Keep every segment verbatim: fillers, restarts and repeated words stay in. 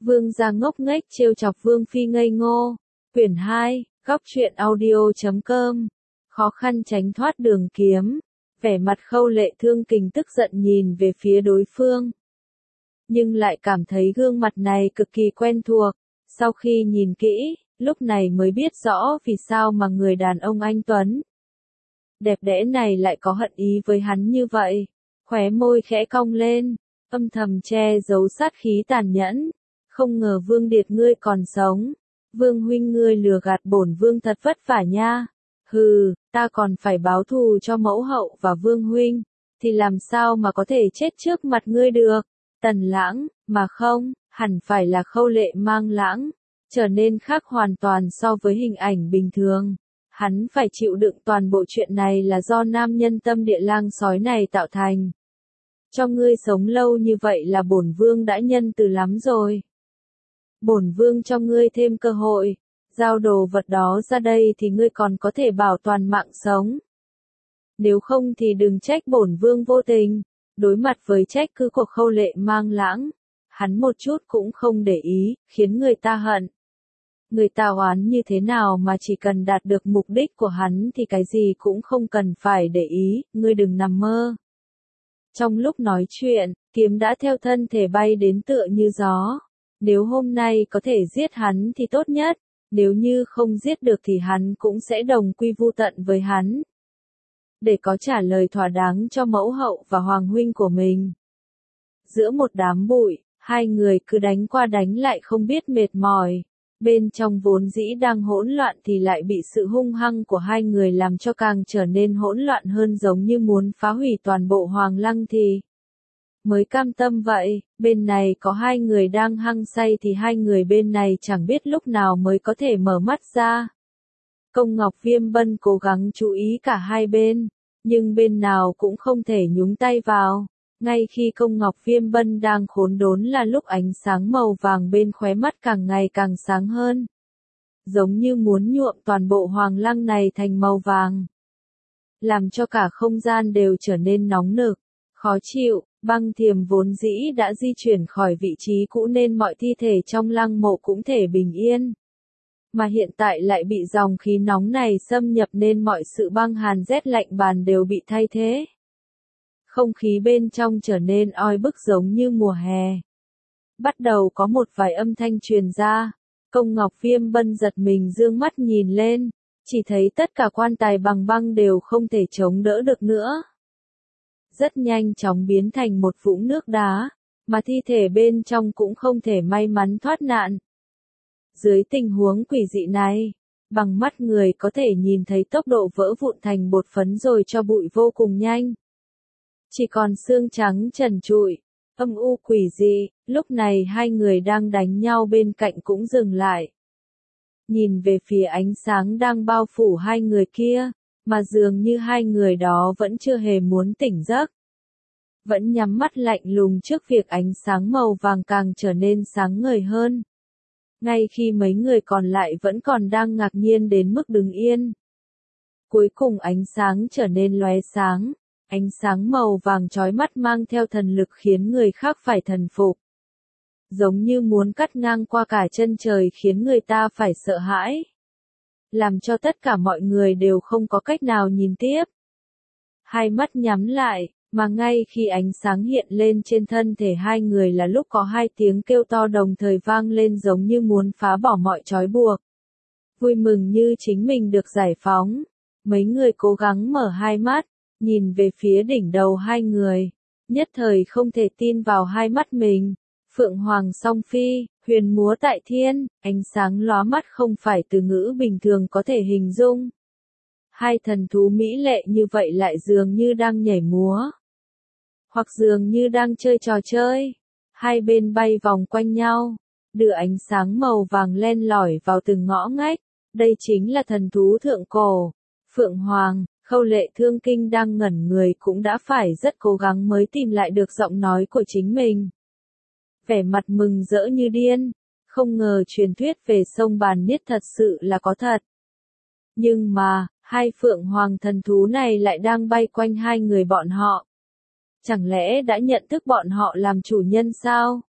Vương gia ngốc nghếch trêu chọc Vương phi ngây ngô. Quyển hai, góc truyện audio chấm com. Khó khăn tránh thoát đường kiếm. Vẻ mặt Khâu Lệ Thương Kình tức giận nhìn về phía đối phương. Nhưng lại cảm thấy gương mặt này cực kỳ quen thuộc. Sau khi nhìn kỹ, lúc này mới biết rõ vì sao mà người đàn ông anh tuấn đẹp đẽ này lại có hận ý với hắn như vậy. Khóe môi khẽ cong lên, âm thầm che giấu sát khí tàn nhẫn. Không ngờ Vương Điệt ngươi còn sống. Vương huynh ngươi lừa gạt bổn vương thật vất vả nha. Hừ, ta còn phải báo thù cho mẫu hậu và Vương huynh, thì làm sao mà có thể chết trước mặt ngươi được. Tần Lãng, mà không, hẳn phải là Khâu Lệ Mang Lãng, trở nên khác hoàn toàn so với hình ảnh bình thường. Hắn phải chịu đựng toàn bộ chuyện này là do nam nhân tâm địa lang sói này tạo thành. Cho ngươi sống lâu như vậy là bổn vương đã nhân từ lắm rồi. Bổn vương cho ngươi thêm cơ hội, giao đồ vật đó ra đây thì ngươi còn có thể bảo toàn mạng sống. Nếu không thì đừng trách bổn vương vô tình. Đối mặt với trách cứ của Khâu Lệ Mang Lãng, hắn một chút cũng không để ý, khiến người ta hận. Người ta oán như thế nào mà chỉ cần đạt được mục đích của hắn thì cái gì cũng không cần phải để ý, ngươi đừng nằm mơ. Trong lúc nói chuyện, kiếm đã theo thân thể bay đến tựa như gió. Nếu hôm nay có thể giết hắn thì tốt nhất, nếu như không giết được thì hắn cũng sẽ đồng quy vu tận với hắn. Để có trả lời thỏa đáng cho mẫu hậu và hoàng huynh của mình. Giữa một đám bụi, hai người cứ đánh qua đánh lại không biết mệt mỏi. Bên trong vốn dĩ đang hỗn loạn thì lại bị sự hung hăng của hai người làm cho càng trở nên hỗn loạn hơn, giống như muốn phá hủy toàn bộ Hoàng Lăng thì mới cam tâm vậy. Bên này có hai người đang hăng say thì hai người bên này chẳng biết lúc nào mới có thể mở mắt ra. Công Ngọc Viêm Bân cố gắng chú ý cả hai bên, nhưng bên nào cũng không thể nhúng tay vào. Ngay khi Công Ngọc Viêm Bân đang khốn đốn là lúc ánh sáng màu vàng bên khóe mắt càng ngày càng sáng hơn. Giống như muốn nhuộm toàn bộ Hoàng Lăng này thành màu vàng. Làm cho cả không gian đều trở nên nóng nực, khó chịu. Băng Thiềm vốn dĩ đã di chuyển khỏi vị trí cũ nên mọi thi thể trong lăng mộ cũng thể bình yên. Mà hiện tại lại bị dòng khí nóng này xâm nhập nên mọi sự băng hàn rét lạnh bàn đều bị thay thế. Không khí bên trong trở nên oi bức giống như mùa hè. Bắt đầu có một vài âm thanh truyền ra. Công Ngọc Viêm Bân giật mình dương mắt nhìn lên, chỉ thấy tất cả quan tài bằng băng đều không thể chống đỡ được nữa. Rất nhanh chóng biến thành một vũng nước đá, mà thi thể bên trong cũng không thể may mắn thoát nạn. Dưới tình huống quỷ dị này, bằng mắt người có thể nhìn thấy tốc độ vỡ vụn thành bột phấn rồi cho bụi vô cùng nhanh. Chỉ còn xương trắng trần trụi, âm u quỷ dị. Lúc này hai người đang đánh nhau bên cạnh cũng dừng lại. Nhìn về phía ánh sáng đang bao phủ hai người kia, mà dường như hai người đó vẫn chưa hề muốn tỉnh giấc. Vẫn nhắm mắt lạnh lùng trước việc ánh sáng màu vàng càng trở nên sáng ngời hơn. Ngay khi mấy người còn lại vẫn còn đang ngạc nhiên đến mức đứng yên. Cuối cùng ánh sáng trở nên lóe sáng. Ánh sáng màu vàng chói mắt mang theo thần lực khiến người khác phải thần phục. Giống như muốn cắt ngang qua cả chân trời khiến người ta phải sợ hãi. Làm cho tất cả mọi người đều không có cách nào nhìn tiếp. Hai mắt nhắm lại, mà ngay khi ánh sáng hiện lên trên thân thể hai người là lúc có hai tiếng kêu to đồng thời vang lên giống như muốn phá bỏ mọi trói buộc. Vui mừng như chính mình được giải phóng. Mấy người cố gắng mở hai mắt, nhìn về phía đỉnh đầu hai người. Nhất thời không thể tin vào hai mắt mình. Phượng Hoàng Song Phi, huyền múa tại thiên, ánh sáng lóa mắt không phải từ ngữ bình thường có thể hình dung. Hai thần thú mỹ lệ như vậy lại dường như đang nhảy múa. Hoặc dường như đang chơi trò chơi. Hai bên bay vòng quanh nhau, đưa ánh sáng màu vàng len lỏi vào từng ngõ ngách. Đây chính là thần thú thượng cổ. Phượng Hoàng. Khâu Lệ Thương Kinh đang ngẩn người cũng đã phải rất cố gắng mới tìm lại được giọng nói của chính mình. Vẻ mặt mừng rỡ như điên, không ngờ truyền thuyết về sông Bàn Niết thật sự là có thật. Nhưng mà, hai Phượng Hoàng thần thú này lại đang bay quanh hai người bọn họ. Chẳng lẽ đã nhận thức bọn họ làm chủ nhân sao?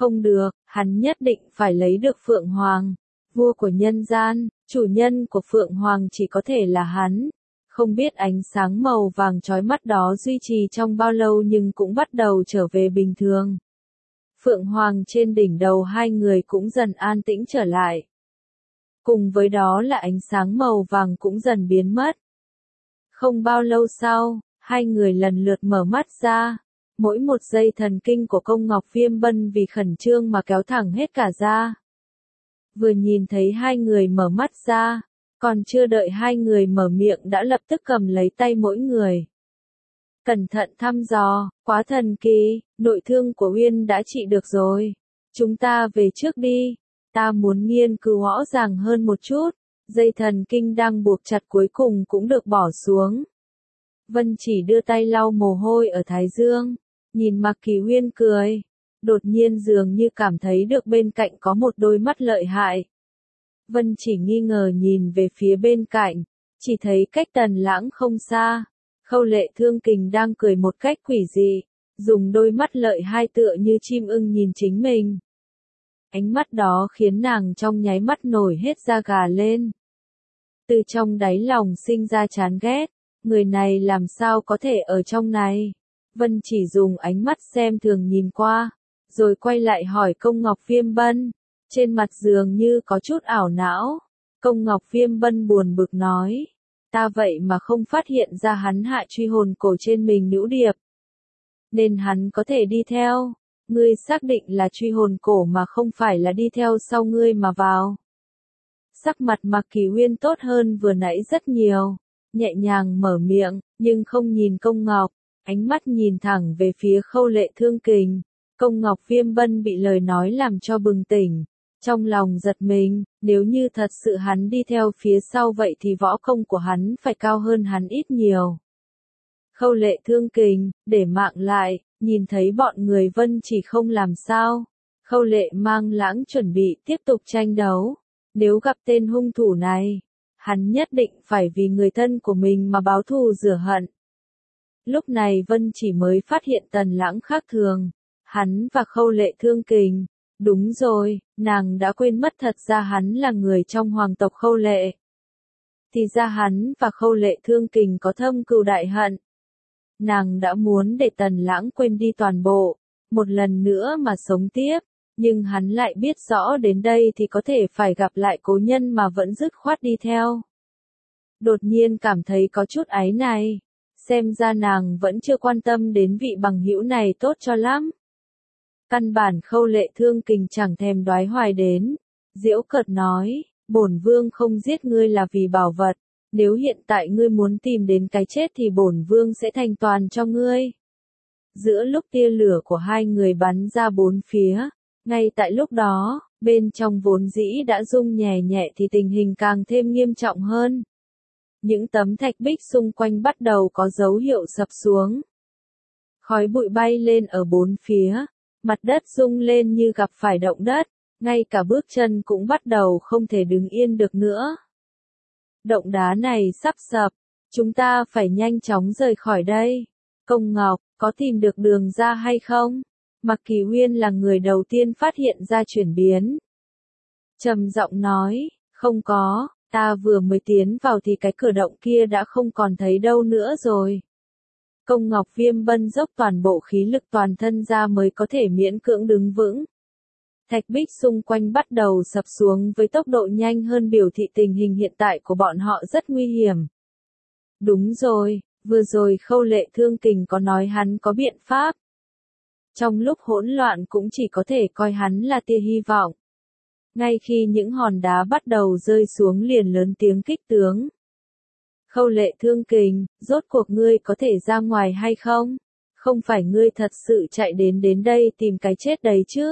Không được, hắn nhất định phải lấy được Phượng Hoàng, vua của nhân gian, chủ nhân của Phượng Hoàng chỉ có thể là hắn. Không biết ánh sáng màu vàng chói mắt đó duy trì trong bao lâu nhưng cũng bắt đầu trở về bình thường. Phượng Hoàng trên đỉnh đầu hai người cũng dần an tĩnh trở lại. Cùng với đó là ánh sáng màu vàng cũng dần biến mất. Không bao lâu sau, hai người lần lượt mở mắt ra. Mỗi một dây thần kinh của công Ngọc Viêm Bân vì khẩn trương mà kéo thẳng hết cả ra. Vừa nhìn thấy hai người mở mắt ra, còn chưa đợi hai người mở miệng đã lập tức cầm lấy tay mỗi người. Cẩn thận thăm dò, quá thần kỳ, nội thương của Uyên đã trị được rồi. Chúng ta về trước đi, ta muốn nghiên cứu rõ ràng hơn một chút. Dây thần kinh đang buộc chặt cuối cùng cũng được bỏ xuống. Vân Chỉ đưa tay lau mồ hôi ở thái dương, nhìn Mạc Kỳ Uyên cười. Đột nhiên dường như cảm thấy được bên cạnh có một đôi mắt lợi hại. Vân Chỉ nghi ngờ nhìn về phía bên cạnh, chỉ thấy cách Tần Lãng không xa. Khâu Lệ Thương Kình đang cười một cách quỷ dị, dùng đôi mắt lợi hai tựa như chim ưng nhìn chính mình. Ánh mắt đó khiến nàng trong nháy mắt nổi hết da gà lên. Từ trong đáy lòng sinh ra chán ghét, người này làm sao có thể ở trong này. Vân Chỉ dùng ánh mắt xem thường nhìn qua, rồi quay lại hỏi Công Ngọc Viêm Bân, trên mặt dường như có chút ảo não. Công Ngọc Viêm Bân buồn bực nói, ta vậy mà không phát hiện ra hắn hạ truy hồn cổ trên mình Nữ Điệp. Nên hắn có thể đi theo, ngươi xác định là truy hồn cổ mà không phải là đi theo sau ngươi mà vào. Sắc mặt Mạc Kỳ Uyên tốt hơn vừa nãy rất nhiều, nhẹ nhàng mở miệng, nhưng không nhìn Công Ngọc, ánh mắt nhìn thẳng về phía Khâu Lệ Thương Kình. Công Ngọc Viêm Bân bị lời nói làm cho bừng tỉnh, trong lòng giật mình, nếu như thật sự hắn đi theo phía sau vậy thì võ công của hắn phải cao hơn hắn ít nhiều. Khâu Lệ Thương Kình, để mạng lại, nhìn thấy bọn người Vân Chỉ không làm sao. Khâu Lệ Mang Lãng chuẩn bị tiếp tục tranh đấu, nếu gặp tên hung thủ này, hắn nhất định phải vì người thân của mình mà báo thù rửa hận. Lúc này Vân Chỉ mới phát hiện Tần Lãng khác thường. Hắn và Khâu Lệ Thương Kình, đúng rồi, nàng đã quên mất thật ra hắn là người trong hoàng tộc Khâu Lệ. Thì ra hắn và Khâu Lệ Thương Kình có thâm cừu đại hận. Nàng đã muốn để Tần Lãng quên đi toàn bộ, một lần nữa mà sống tiếp, nhưng hắn lại biết rõ đến đây thì có thể phải gặp lại cố nhân mà vẫn dứt khoát đi theo. Đột nhiên cảm thấy có chút áy này, xem ra nàng vẫn chưa quan tâm đến vị bằng hữu này tốt cho lắm. Căn bản Khâu Lệ Thương Kình chẳng thèm đoái hoài đến, giễu cợt nói, bổn vương không giết ngươi là vì bảo vật, nếu hiện tại ngươi muốn tìm đến cái chết thì bổn vương sẽ thành toàn cho ngươi. Giữa lúc tia lửa của hai người bắn ra bốn phía, ngay tại lúc đó, bên trong vốn dĩ đã rung nhẹ nhẹ thì tình hình càng thêm nghiêm trọng hơn. Những tấm thạch bích xung quanh bắt đầu có dấu hiệu sập xuống. Khói bụi bay lên ở bốn phía. Mặt đất rung lên như gặp phải động đất, ngay cả bước chân cũng bắt đầu không thể đứng yên được nữa. Động đá này sắp sập, chúng ta phải nhanh chóng rời khỏi đây. Công Ngọc, có tìm được đường ra hay không? Mạc Kỳ Uyên là người đầu tiên phát hiện ra chuyển biến. Trầm giọng nói, không có, ta vừa mới tiến vào thì cái cửa động kia đã không còn thấy đâu nữa rồi. Công Ngọc Viêm Bân dốc toàn bộ khí lực toàn thân ra mới có thể miễn cưỡng đứng vững. Thạch bích xung quanh bắt đầu sập xuống với tốc độ nhanh hơn, biểu thị tình hình hiện tại của bọn họ rất nguy hiểm. Đúng rồi, vừa rồi Khâu Lệ Thương Kình có nói hắn có biện pháp. Trong lúc hỗn loạn cũng chỉ có thể coi hắn là tia hy vọng. Ngay khi những hòn đá bắt đầu rơi xuống liền lớn tiếng kích tướng. Khâu Lệ Thương Kình, rốt cuộc ngươi có thể ra ngoài hay không? Không phải ngươi thật sự chạy đến đến đây tìm cái chết đấy chứ?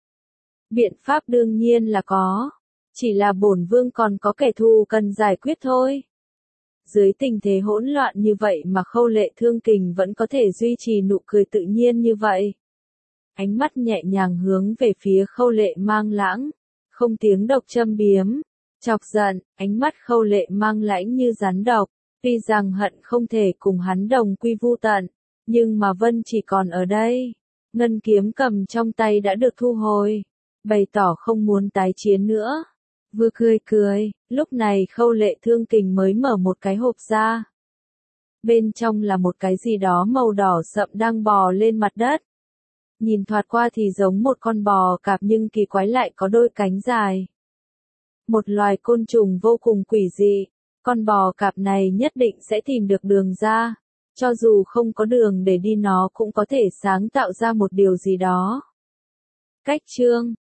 Biện pháp đương nhiên là có. Chỉ là bổn vương còn có kẻ thù cần giải quyết thôi. Dưới tình thế hỗn loạn như vậy mà Khâu Lệ Thương Kình vẫn có thể duy trì nụ cười tự nhiên như vậy. Ánh mắt nhẹ nhàng hướng về phía Khâu Lệ Mang Lãng, không tiếng độc châm biếm. Chọc giận, ánh mắt Khâu Lệ Mang Lãnh như rắn độc, tuy rằng hận không thể cùng hắn đồng quy vu tận, nhưng mà Vân Chỉ còn ở đây. ngân kiếm cầm trong tay đã được thu hồi, bày tỏ không muốn tái chiến nữa. Vừa cười cười, lúc này Khâu Lệ Thương Kình mới mở một cái hộp ra. Bên trong là một cái gì đó màu đỏ sậm đang bò lên mặt đất. Nhìn thoạt qua thì giống một con bò cạp nhưng kỳ quái lại có đôi cánh dài. Một loài côn trùng vô cùng quỷ dị, con bò cạp này nhất định sẽ tìm được đường ra, cho dù không có đường để đi nó cũng có thể sáng tạo ra một điều gì đó. Cách chương